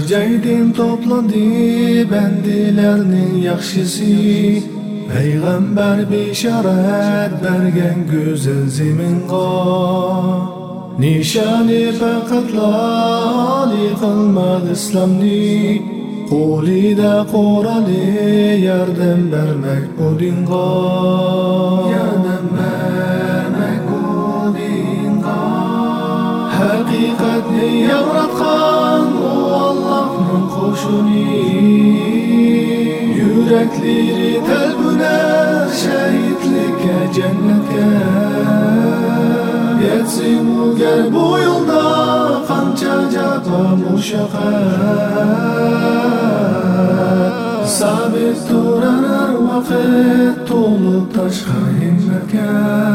jaydan toplandı bendilerning yaxshisi. Peygamber bisharat bergen güzel zeminga. Nishani faqatla ali qilmadi islomni. Qo'lida qo'rali yordam bermak bu dinga. Yordam bermak bu dinga. Haqiqatni yaratgan o Allah'ning qo'shini. Yürekleri telbuner şehitlikka cennetke. Yetsin uger bu yolda qancha jafo mushaqqat. Sabit turar har vaqt to'lib tashqi himmatga.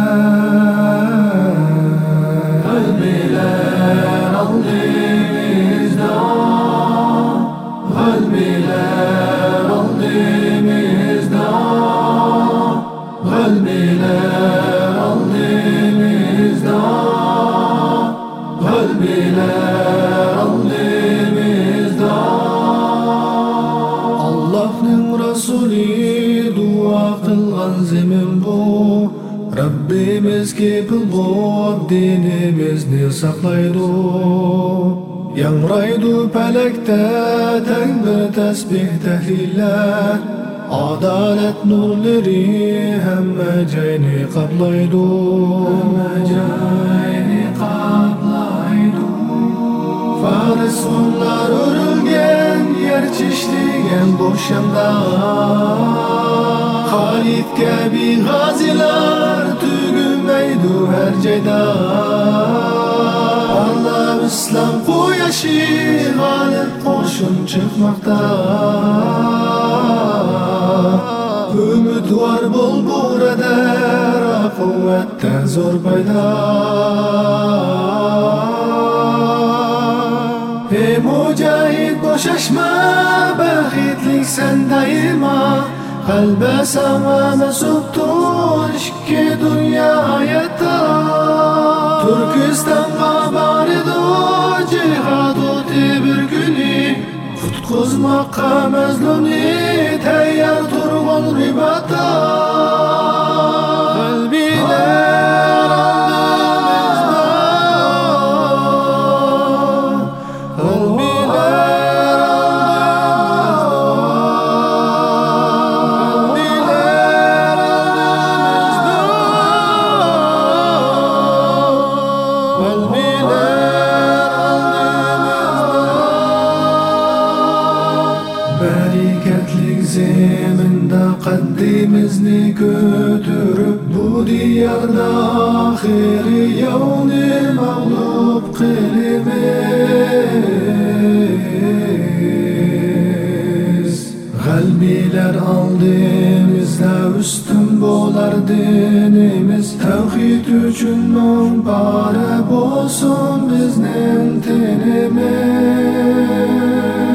Qalbilar oldimizda, qalbilar oldimizda, qalbilar oldimizda, qalbilar oldimizda. Allah'ning rasuli dua qilgan zemin bu. Rabbimiz kepil bo'lib dinimizni saqlaydi. Yangraydu pelekte tek bir tesbih tehliller. Adalet nurları hemme cayni kaplaydu. Faris onlar örülgen yer çişligen boşanda. Halid gibi gaziler tügümeydu her ceyda. Allah İslam quyoshi g'olib qo'shin chiqmoqda. Umidvor bo'l burada quvvatda zo'r paydo. Ey mujahid bo'shashma, baxtlik sen daima. Qalbe sana mesuttur ikki dünya hayatda. Türkistan'a baridu cihad o'ti bir kuni. Qutqizmoqqa mazlumni tayyor turg'un ribatda. Qalbilar oldimizda, qalbilar bereketlik zeminde qaddimizni ko'tarib bu diyarda ahiri yovni mag'lub qilimiz. G'albilar oldimizda ustun bo'lar dinimiz. Tavhid uchun bari bo'lsin bizning tinimiz.